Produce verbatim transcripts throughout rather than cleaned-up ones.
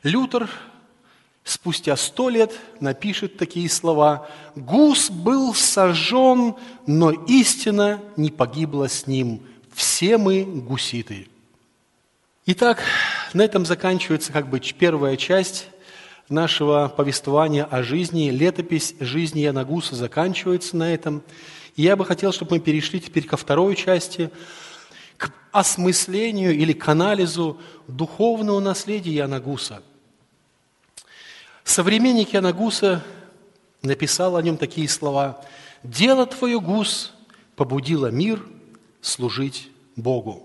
Лютер спустя сто лет напишет такие слова: «Гус был сожжен, но истина не погибла с ним. Все мы гуситы». Итак, на этом заканчивается как бы первая часть нашего повествования о жизни. Летопись жизни Яна Гуса заканчивается на этом. И я бы хотел, чтобы мы перешли теперь ко второй части, к осмыслению или к анализу духовного наследия Яна Гуса. Современник Яна Гуса написал о нем такие слова: «Дело твое, Гус, побудило мир служить Богу».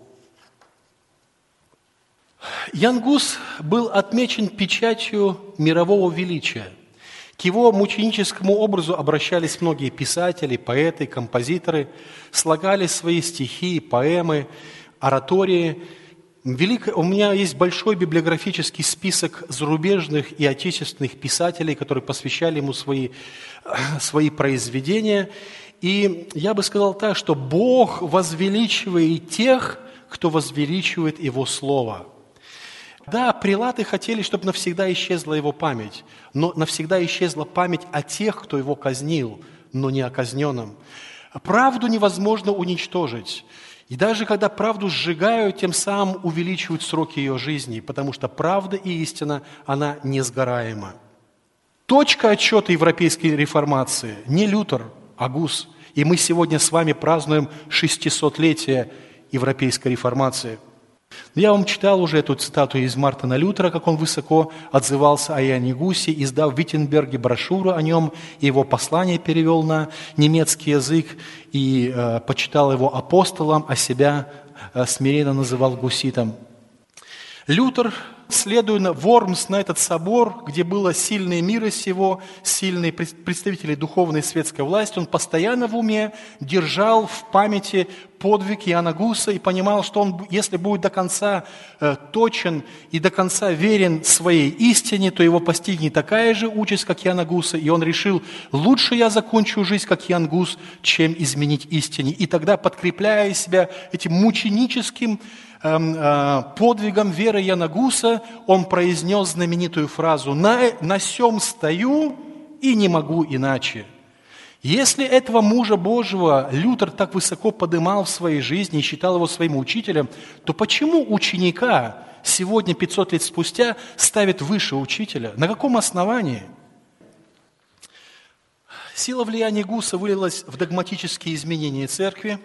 Ян Гус был отмечен печатью мирового величия. К его мученическому образу обращались многие писатели, поэты, композиторы, слагали свои стихи, поэмы, оратории. Велик... У меня есть большой библиографический список зарубежных и отечественных писателей, которые посвящали ему свои, свои произведения. И я бы сказал так, что Бог возвеличивает тех, кто возвеличивает Его Слово. Да, прилаты хотели, чтобы навсегда исчезла его память, но навсегда исчезла память о тех, кто его казнил, но не о казненном. Правду невозможно уничтожить. И даже когда правду сжигают, тем самым увеличивают сроки ее жизни, потому что правда и истина, она несгораема. Точка отсчета европейской реформации не Лютер, а Гус. И мы сегодня с вами празднуем шестисотлетие европейской реформации. Я вам читал уже эту цитату из Мартина Лютера, как он высоко отзывался о Яне Гусе, издав в Виттенберге брошюру о нем, и его послание перевел на немецкий язык, и э, почитал его апостолом, а себя э, смиренно называл гуситом. Лютер, следуя на Вормс, на этот собор, где было сильные мира сего, сильные представители духовной и светской власти, он постоянно в уме держал в памяти подвиг Яна Гуса и понимал, что он, если будет до конца э, точен и до конца верен своей истине, то его постигнет такая же участь, как Яна Гуса, и он решил: лучше я закончу жизнь, как Ян Гус, чем изменить истине. И тогда, подкрепляя себя этим мученическим подвигом веры Яна Гуса, он произнес знаменитую фразу: «На, на сем стою и не могу иначе». Если этого мужа Божьего Лютер так высоко подымал в своей жизни и считал его своим учителем, то почему ученика сегодня, пятьсот лет спустя, ставят выше учителя? На каком основании? Сила влияния Гуса вылилась в догматические изменения церкви,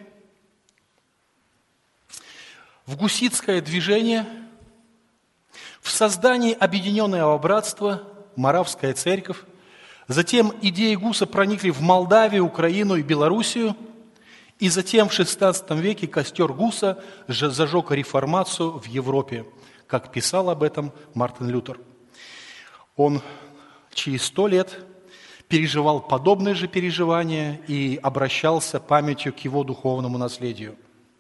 в гуситское движение, в создании объединенного братства, Моравская церковь. Затем идеи Гуса проникли в Молдавию, Украину и Белоруссию. И затем в шестнадцатом веке костер Гуса зажег реформацию в Европе, как писал об этом Мартин Лютер. Он через сто лет переживал подобные же переживания и обращался памятью к его духовному наследию.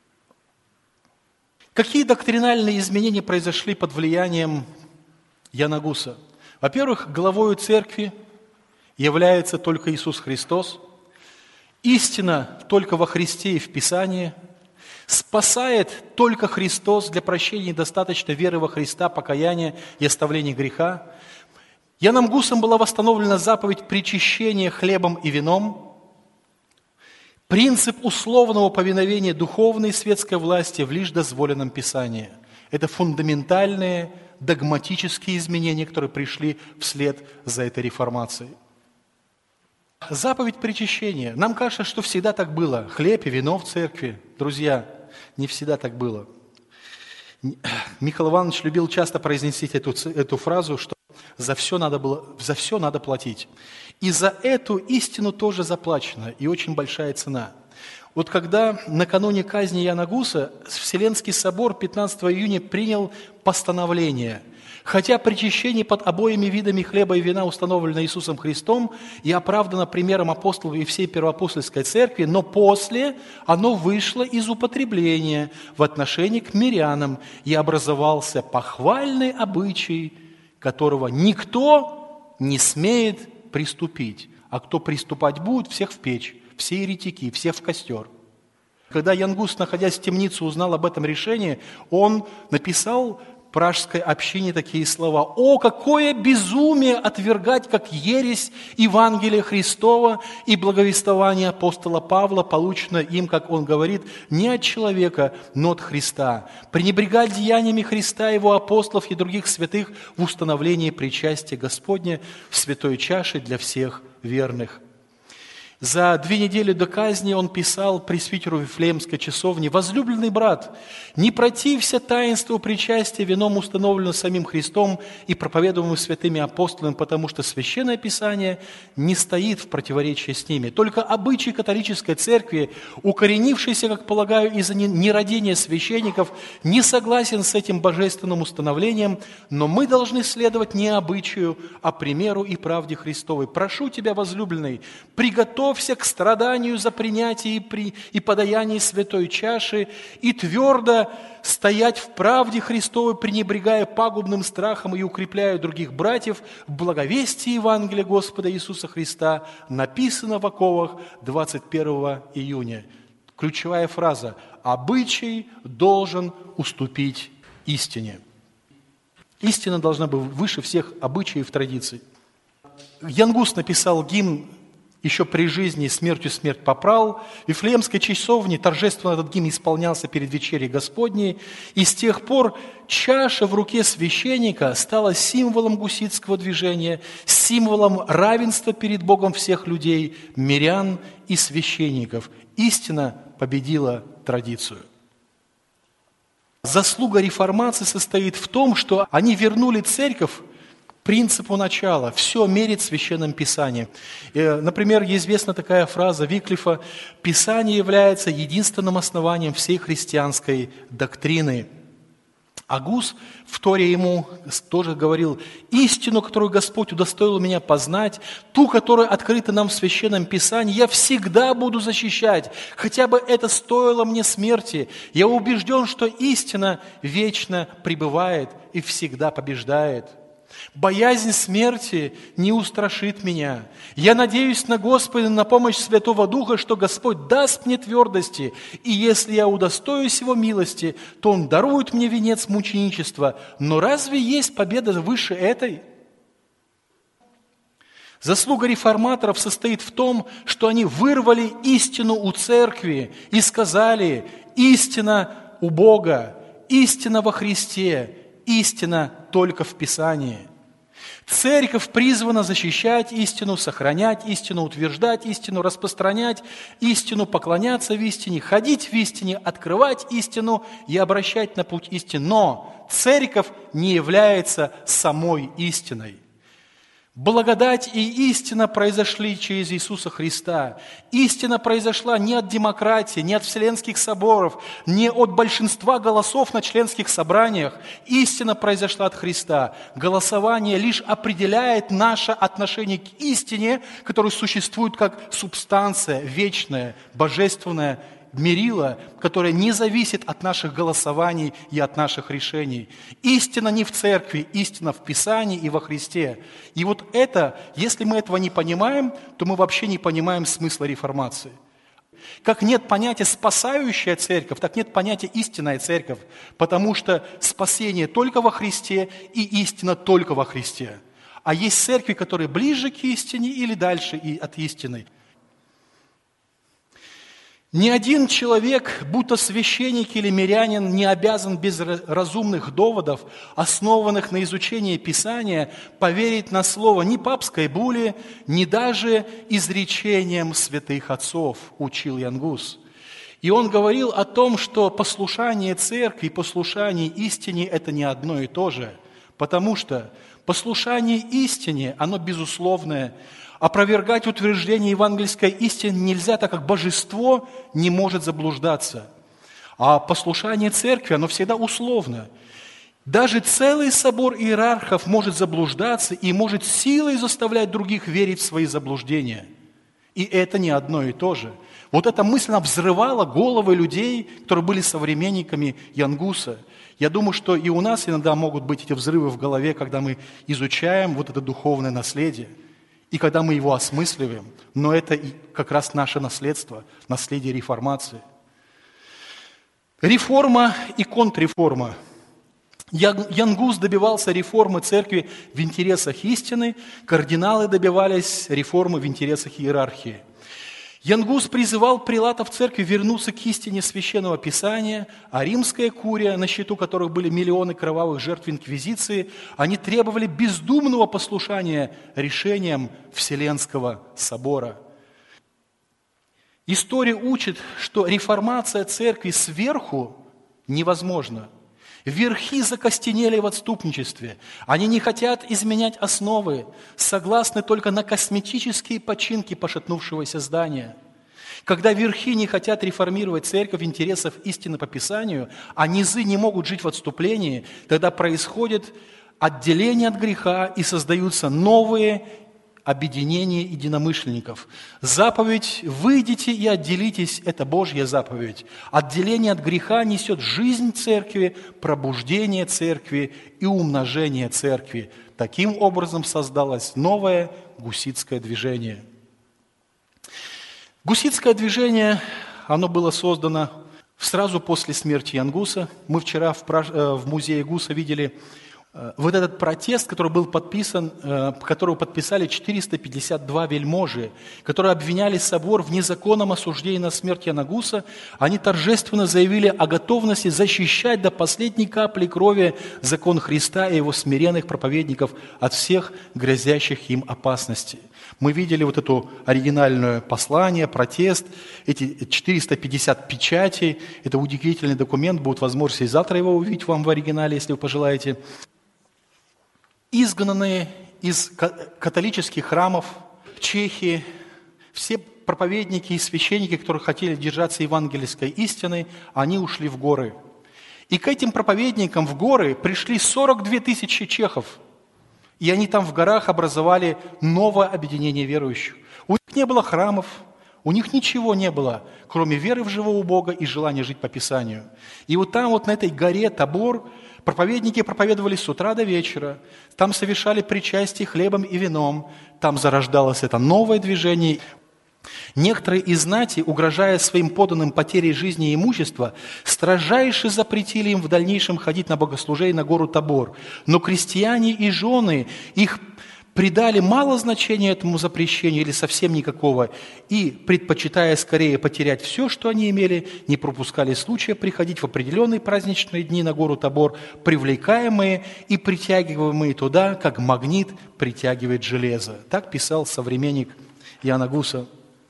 Какие доктринальные изменения произошли под влиянием Яна Гуса? Во-первых, главою церкви является только Иисус Христос. Истина только во Христе и в Писании. Спасает только Христос. Для прощения достаточно веры во Христа, покаяния и оставления греха. Яном Гусом была восстановлена заповедь причащения хлебом и вином. Принцип условного повиновения духовной и светской власти в лишь дозволенном Писании. Это фундаментальные догматические изменения, которые пришли вслед за этой реформацией. Заповедь причащения. Нам кажется, что всегда так было. Хлеб и вино в церкви. Друзья, не всегда так было. Михаил Иванович любил часто произносить эту, эту фразу, что за все, надо было, за все надо платить. И за эту истину тоже заплачена, и очень большая цена. Вот когда накануне казни Яна Гуса Вселенский собор пятнадцатого июня принял постановление: хотя причащение под обоими видами хлеба и вина установлено Иисусом Христом и оправдано примером апостолов и всей первоапостольской церкви, но после оно вышло из употребления в отношении к мирянам, и образовался похвальный обычай, которого никто не смеет приступить, а кто приступать будет, всех в печь, все еретики, всех в костер. Когда Ян Гус, находясь в темнице, узнал об этом решении, он написал пражской общине такие слова: «О, какое безумие отвергать как ересь Евангелие Христова и благовествование апостола Павла, полученное им, как он говорит, не от человека, но от Христа, пренебрегать деяниями Христа, его апостолов и других святых в установлении причастия Господня в святой чаше для всех верных». За две недели до казни он писал пресвитеру Вифлеемской часовни: «Возлюбленный брат, не протився таинству причастия вином, установленным самим Христом и проповедуемым святыми апостолами, потому что Священное Писание не стоит в противоречии с ними. Только обычай католической церкви, укоренившийся, как полагаю, из-за нерадения священников, не согласен с этим божественным установлением, но мы должны следовать не обычаю, а примеру и правде Христовой. Прошу тебя, возлюбленный, приготовь к страданию за принятие и, при, и подаяние святой чаши и твердо стоять в правде Христовой, пренебрегая пагубным страхом и укрепляя других братьев в благовестии Евангелия Господа Иисуса Христа, написано в оковах двадцать первого июня». Ключевая фраза: «Обычай должен уступить истине». Истина должна быть выше всех обычаев и традиций. Ян Гус написал гимн еще при жизни «Смертью смерть попрал». В Вифлеемской часовне торжественно этот гимн исполнялся перед вечерей Господней. И с тех пор чаша в руке священника стала символом гуситского движения, символом равенства перед Богом всех людей, мирян и священников. Истина победила традицию. Заслуга реформации состоит в том, что они вернули церковь принципу начала: все мерить Священным Писанием. Например, известна такая фраза Виклифа: «Писание является единственным основанием всей христианской доктрины». А Гус, вторя ему, тоже говорил: «Истину, которую Господь удостоил меня познать, ту, которая открыта нам в Священном Писании, я всегда буду защищать, хотя бы это стоило мне смерти. Я убежден, что истина вечно пребывает и всегда побеждает. Боязнь смерти не устрашит меня. Я надеюсь на Господа, на помощь Святого Духа, что Господь даст мне твердости, и если я удостоюсь Его милости, то Он дарует мне венец мученичества. Но разве есть победа выше этой?» Заслуга реформаторов состоит в том, что они вырвали истину у церкви и сказали: истина у Бога, истина во Христе, истина только в Писании. Церковь призвана защищать истину, сохранять истину, утверждать истину, распространять истину, поклоняться в истине, ходить в истине, открывать истину и обращать на путь истины. Но церковь не является самой истиной. Благодать и истина произошли через Иисуса Христа. Истина произошла не от демократии, не от вселенских соборов, не от большинства голосов на членских собраниях. Истина произошла от Христа. Голосование лишь определяет наше отношение к истине, которая существует как субстанция вечная, божественная, мерило, которое не зависит от наших голосований и от наших решений. Истина не в церкви, истина в Писании и во Христе. И вот это, если мы этого не понимаем, то мы вообще не понимаем смысла реформации. Как нет понятия «спасающая церковь», так нет понятия «истинная церковь», потому что спасение только во Христе и истина только во Христе. А есть церкви, которые ближе к истине или дальше и от истины. Ни один человек, будто священник или мирянин, не обязан без разумных доводов, основанных на изучении Писания, поверить на слово ни папской були, ни даже изречениям святых отцов, учил Ян Гус. И он говорил о том, что послушание церкви и послушание истине – это не одно и то же, потому что послушание истине, оно безусловное. Опровергать утверждение евангельской истины нельзя, так как божество не может заблуждаться. А послушание церкви, оно всегда условно. Даже целый собор иерархов может заблуждаться и может силой заставлять других верить в свои заблуждения. И это не одно и то же. Вот эта мысль, она взрывала головы людей, которые были современниками Ян Гуса. Я думаю, что и у нас иногда могут быть эти взрывы в голове, когда мы изучаем вот это духовное наследие. И когда мы его осмысливаем, но это и как раз наше наследство, наследие реформации. Реформа и контрреформа. Ян Ян Гус добивался реформы церкви в интересах истины, кардиналы добивались реформы в интересах иерархии. Ян Гус призывал прилатов церкви вернуться к истине Священного Писания, а римская курия, на счету которых были миллионы кровавых жертв инквизиции, они требовали бездумного послушания решениям Вселенского собора. История учит, что реформация церкви сверху невозможна. Верхи закостенели в отступничестве. Они не хотят изменять основы, согласны только на косметические починки пошатнувшегося здания. Когда верхи не хотят реформировать церковь в интересах истины по Писанию, а низы не могут жить в отступлении, тогда происходит отделение от греха и создаются новые объединение единомышленников. Заповедь «выйдите и отделитесь» – это Божья заповедь. Отделение от греха несет жизнь церкви, пробуждение церкви и умножение церкви. Таким образом создалось новое гуситское движение. Гуситское движение, оно было создано сразу после смерти Ян Гуса. Мы вчера в, в музее Гуса видели вот этот протест, который был подписан, которого подписали четыреста пятьдесят два вельможи, которые обвиняли собор в незаконном осуждении на смерть Яна Гуса. Они торжественно заявили о готовности защищать до последней капли крови закон Христа и его смиренных проповедников от всех грозящих им опасностей. Мы видели вот это оригинальное послание, протест, эти четыреста пятьдесят печатей. Это удивительный документ, будет возможность и завтра его увидеть вам в оригинале, если вы пожелаете. Изгнанные из католических храмов в Чехии, все проповедники и священники, которые хотели держаться евангельской истины, они ушли в горы. И к этим проповедникам в горы пришли сорок две тысячи чехов. И они там в горах образовали новое объединение верующих. У них не было храмов, у них ничего не было, кроме веры в живого Бога и желания жить по Писанию. И вот там, вот на этой горе Тобор, проповедники проповедовали с утра до вечера, там совершали причастие хлебом и вином, там зарождалось это новое движение. Некоторые из знати, угрожая своим подданным потерей жизни и имущества, строжайше запретили им в дальнейшем ходить на богослужение на гору Тобор. Но крестьяне и жены их придали мало значения этому запрещению или совсем никакого, и, предпочитая скорее потерять все, что они имели, не пропускали случая приходить в определенные праздничные дни на гору Тобор, привлекаемые и притягиваемые туда, как магнит притягивает железо. Так писал современник Яна Гуса.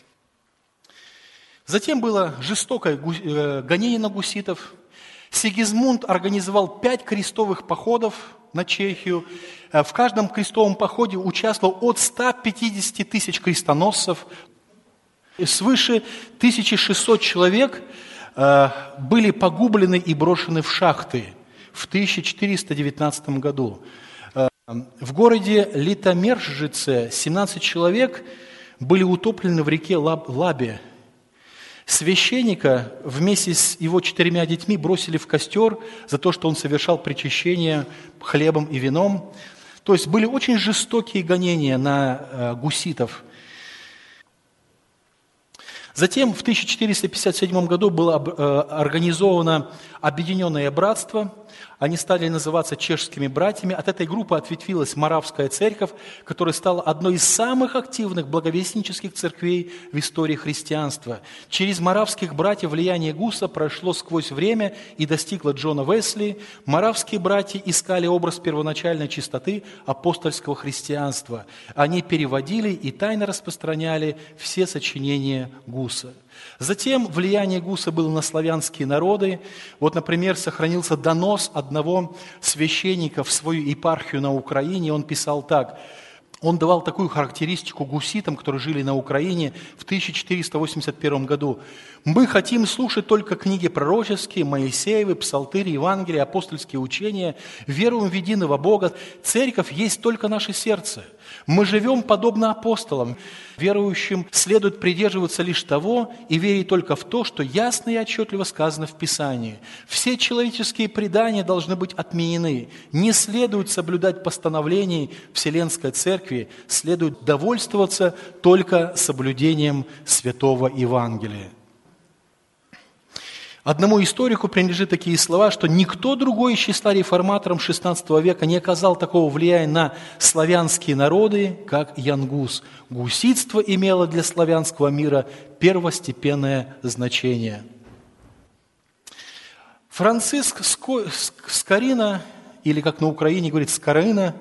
Затем было жестокое гонение на гуситов. Сигизмунд организовал пять крестовых походов на Чехию. В каждом крестовом походе участвовало от ста пятидесяти тысяч крестоносцев. Свыше тысячи шестисот человек были погублены и брошены в шахты в тысяча четыреста девятнадцатом году. В городе Литомержице семнадцать человек были утоплены в реке Лабе. Священника вместе с его четырьмя детьми бросили в костер за то, что он совершал причащение хлебом и вином. То есть были очень жестокие гонения на гуситов. Затем в тысяча четыреста пятьдесят седьмом году было организовано Объединенное Братство. Они стали называться чешскими братьями. От этой группы ответвилась Моравская церковь, которая стала одной из самых активных благовестнических церквей в истории христианства. Через моравских братьев влияние Гуса прошло сквозь время и достигло Джона Уэсли. Моравские братья искали образ первоначальной чистоты апостольского христианства. Они переводили и тайно распространяли все сочинения Гуса. Затем влияние Гуса было на славянские народы. Вот, например, сохранился донос одного священника в свою епархию на Украине. Он писал так. Он давал такую характеристику гуситам, которые жили на Украине в тысяча четыреста восемьдесят первом году. «Мы хотим слушать только книги пророческие, Моисеевы, псалтыри, Евангелия, апостольские учения, веруем в единого Бога. Церковь есть только наше сердце. Мы живем подобно апостолам. Верующим следует придерживаться лишь того и верить только в то, что ясно и отчетливо сказано в Писании. Все человеческие предания должны быть отменены. Не следует соблюдать постановлений Вселенской Церкви, следует довольствоваться только соблюдением Святого Евангелия». Одному историку принадлежат такие слова, что никто другой из числа реформаторов шестнадцатого века не оказал такого влияния на славянские народы, как Ян Гус. Гуситство имело для славянского мира первостепенное значение. Франциск Скорина, или как на Украине говорит Скорина,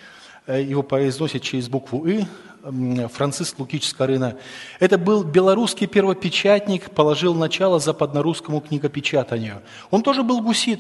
его произносят через букву «и», Франциск Лукич Скорина. Это был белорусский первопечатник, положил начало западнорусскому книгопечатанию. Он тоже был гусит.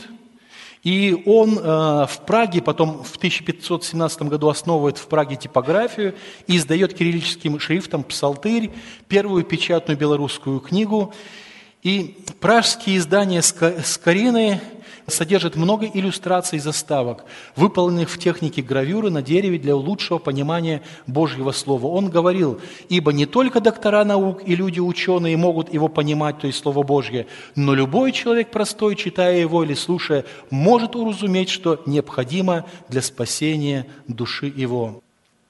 И он э, в Праге, потом в тысяча пятьсот семнадцатом году основывает в Праге типографию и издает кириллическим шрифтом «Псалтырь», первую печатную белорусскую книгу. И пражские издания Скорины содержит много иллюстраций и заставок, выполненных в технике гравюры на дереве для лучшего понимания Божьего Слова. Он говорил: «Ибо не только доктора наук и люди ученые могут его понимать, то есть Слово Божье, но любой человек простой, читая его или слушая, может уразуметь, что необходимо для спасения души его».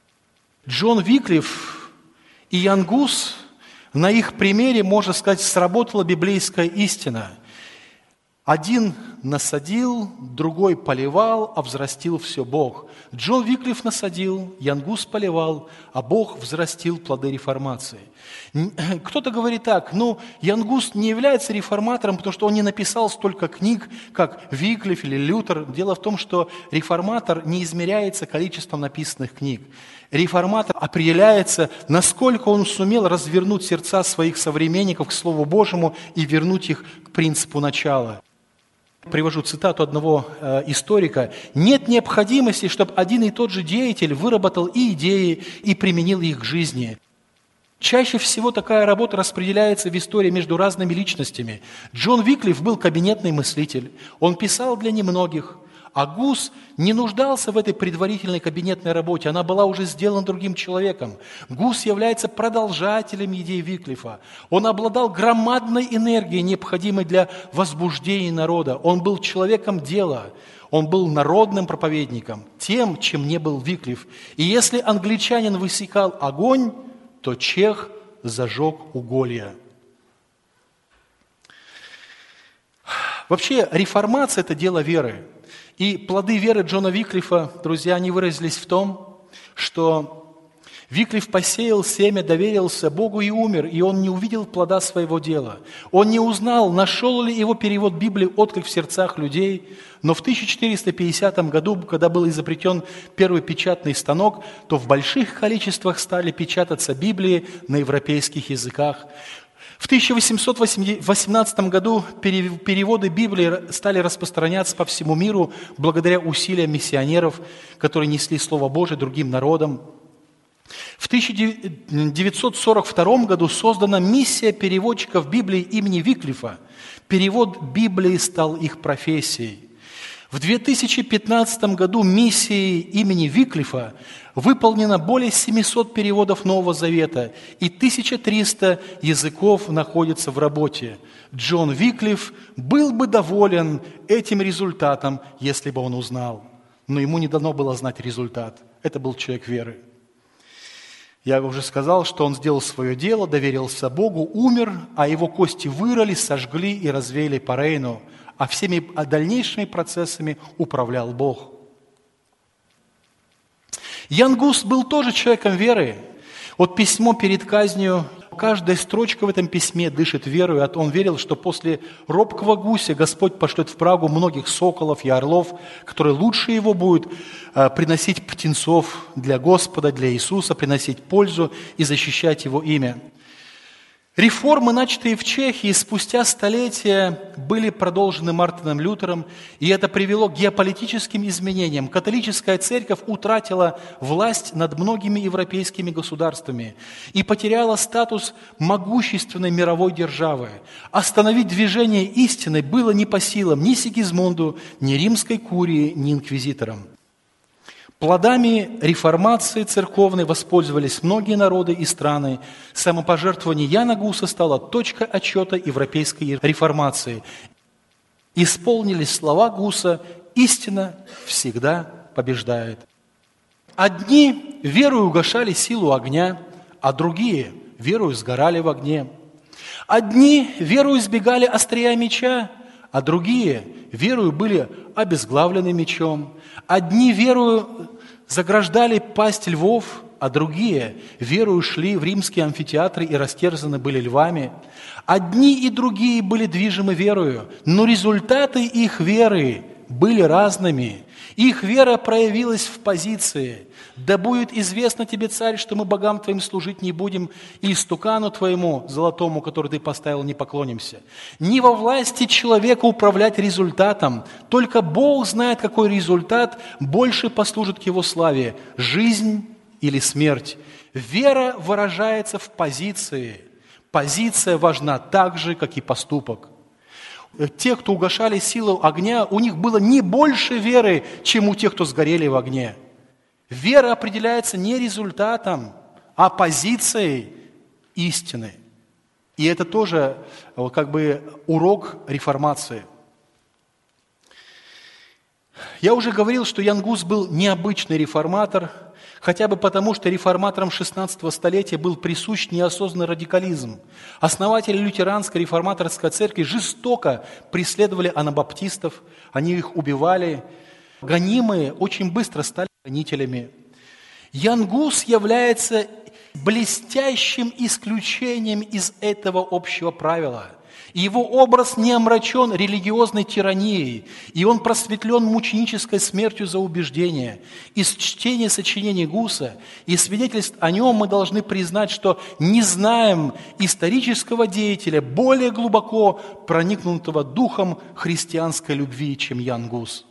Джон Виклиф и Ян Гус, на их примере, можно сказать, сработала библейская истина. Один насадил, другой поливал, а взрастил все Бог. Джон Виклиф насадил, Ян Гус поливал, а Бог взрастил плоды реформации. Кто-то говорит так: ну, Ян Гус не является реформатором, потому что он не написал столько книг, как Виклиф или Лютер. Дело в том, что реформатор не измеряется количеством написанных книг. Реформатор определяется, насколько он сумел развернуть сердца своих современников к Слову Божьему и вернуть их к принципу начала. Привожу цитату одного э, историка. «Нет необходимости, чтобы один и тот же деятель выработал и идеи, и применил их к жизни. Чаще всего такая работа распределяется в истории между разными личностями. Джон Виклиф был кабинетный мыслитель. Он писал для немногих. А Гус не нуждался в этой предварительной кабинетной работе, она была уже сделана другим человеком. Гус является продолжателем идей Виклифа. Он обладал громадной энергией, необходимой для возбуждения народа. Он был человеком дела, он был народным проповедником, тем, чем не был Виклиф. И если англичанин высекал огонь, то чех зажег уголья». Вообще, реформация – это дело веры. И плоды веры Джона Виклифа, друзья, они выразились в том, что Виклиф посеял семя, доверился Богу и умер, и он не увидел плода своего дела. Он не узнал, нашел ли его перевод Библии отклик в сердцах людей, но в тысяча четыреста пятидесятом году, когда был изобретен первый печатный станок, то в больших количествах стали печататься Библии на европейских языках. В тысяча восемьсот восемнадцатом году переводы Библии стали распространяться по всему миру благодаря усилиям миссионеров, которые несли Слово Божие другим народам. В тысяча девятьсот сорок втором году создана миссия переводчиков Библии имени Виклифа. Перевод Библии стал их профессией. В две тысячи пятнадцатом году миссией имени Виклифа выполнено более семисот переводов Нового Завета, и тысяча триста языков находятся в работе. Джон Виклиф был бы доволен этим результатом, если бы он узнал. Но ему не дано было знать результат. Это был человек веры. Я уже сказал, что он сделал свое дело, доверился Богу, умер, а его кости вырыли, сожгли и развеяли по Рейну, а всеми дальнейшими процессами управлял Бог. Ян Гус был тоже человеком веры. Вот письмо перед казнью, каждая строчка в этом письме дышит верой. Он верил, что после робкого гуся Господь пошлет в Прагу многих соколов и орлов, которые лучше его будут приносить птенцов для Господа, для Иисуса, приносить пользу и защищать Его имя. Реформы, начатые в Чехии, спустя столетия были продолжены Мартином Лютером, и это привело к геополитическим изменениям. Католическая церковь утратила власть над многими европейскими государствами и потеряла статус могущественной мировой державы. Остановить движение истины было не по силам ни Сигизмунду, ни римской курии, ни инквизиторам. Плодами реформации церковной воспользовались многие народы и страны. Самопожертвование Яна Гуса стало точкой отсчета европейской реформации. Исполнились слова Гуса: «Истина всегда побеждает». Одни верою угашали силу огня, а другие верою сгорали в огне. Одни верою избегали острия меча, а другие верою были обезглавлены мечом. Одни верою заграждали пасть львов, а другие верою шли в римские амфитеатры и растерзаны были львами. Одни и другие были движимы верою, но результаты их веры были разными. Их вера проявилась в позиции: «Да будет известно тебе, царь, что мы богам твоим служить не будем, и истукану твоему золотому, который ты поставил, не поклонимся». Не во власти человека управлять результатом, только Бог знает, какой результат больше послужит к его славе – жизнь или смерть. Вера выражается в позиции. Позиция важна так же, как и поступок. Те, кто угашали силу огня, у них было не больше веры, чем у тех, кто сгорели в огне. Вера определяется не результатом, а позицией истины. И это тоже как бы урок реформации. Я уже говорил, что Ян Гус был необычный реформатор, хотя бы потому, что реформаторам шестнадцатого столетия был присущ неосознанный радикализм. Основатели лютеранской реформаторской церкви жестоко преследовали анабаптистов, они их убивали. Гонимые очень быстро стали гонителями. Ян Гус является блестящим исключением из этого общего правила. И его образ не омрачен религиозной тиранией, и он просветлен мученической смертью за убеждение. Из чтения сочинений Гуса и свидетельств о нем мы должны признать, что не знаем исторического деятеля, более глубоко проникнутого духом христианской любви, чем Ян Гус.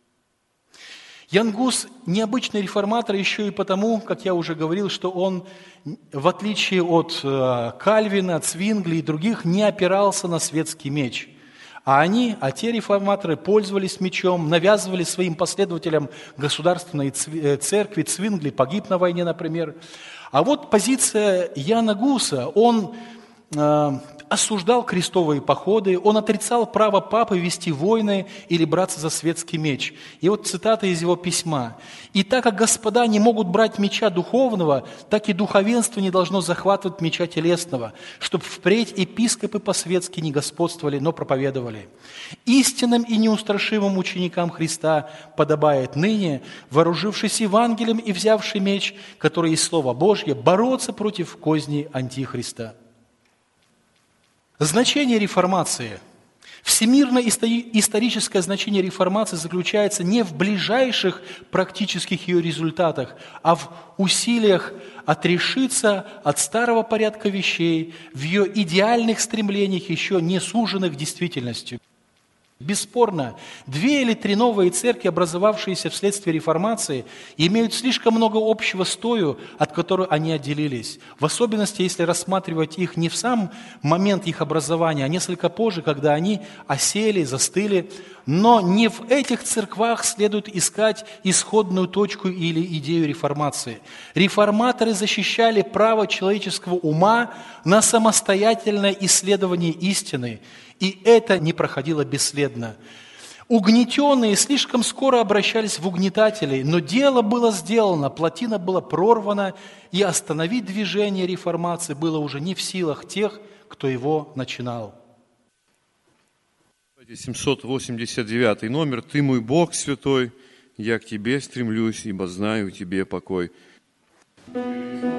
Ян Гус необычный реформатор еще и потому, как я уже говорил, что он, в отличие от Кальвина, Цвингли и других, не опирался на светский меч. А они, а те реформаторы, пользовались мечом, навязывали своим последователям государственной церкви. Цвингли погиб на войне, например. А вот позиция Яна Гуса, он э, осуждал крестовые походы, он отрицал право папы вести войны или браться за светский меч. И вот цитата из его письма. «И так как господа не могут брать меча духовного, так и духовенство не должно захватывать меча телесного, чтобы впредь епископы по-светски не господствовали, но проповедовали. Истинным и неустрашимым ученикам Христа подобает ныне, вооружившись Евангелием и взявший меч, который есть Слово Божье, бороться против козней Антихриста». Значение реформации. Всемирно-историческое значение реформации заключается не в ближайших практических ее результатах, а в усилиях отрешиться от старого порядка вещей, в ее идеальных стремлениях, еще не суженных действительностью. Бесспорно, две или три новые церкви, образовавшиеся вследствие реформации, имеют слишком много общего с тою, от которой они отделились. В особенности, если рассматривать их не в сам момент их образования, а несколько позже, когда они осели, застыли. Но не в этих церквах следует искать исходную точку или идею реформации. Реформаторы защищали право человеческого ума на самостоятельное исследование истины, и это не проходило бесследно. Угнетенные слишком скоро обращались в угнетателей, но дело было сделано, плотина была прорвана, и остановить движение реформации было уже не в силах тех, кто его начинал. семьсот восемьдесят девятый номер. «Ты мой Бог святой, я к Тебе стремлюсь, ибо знаю в Тебе покой».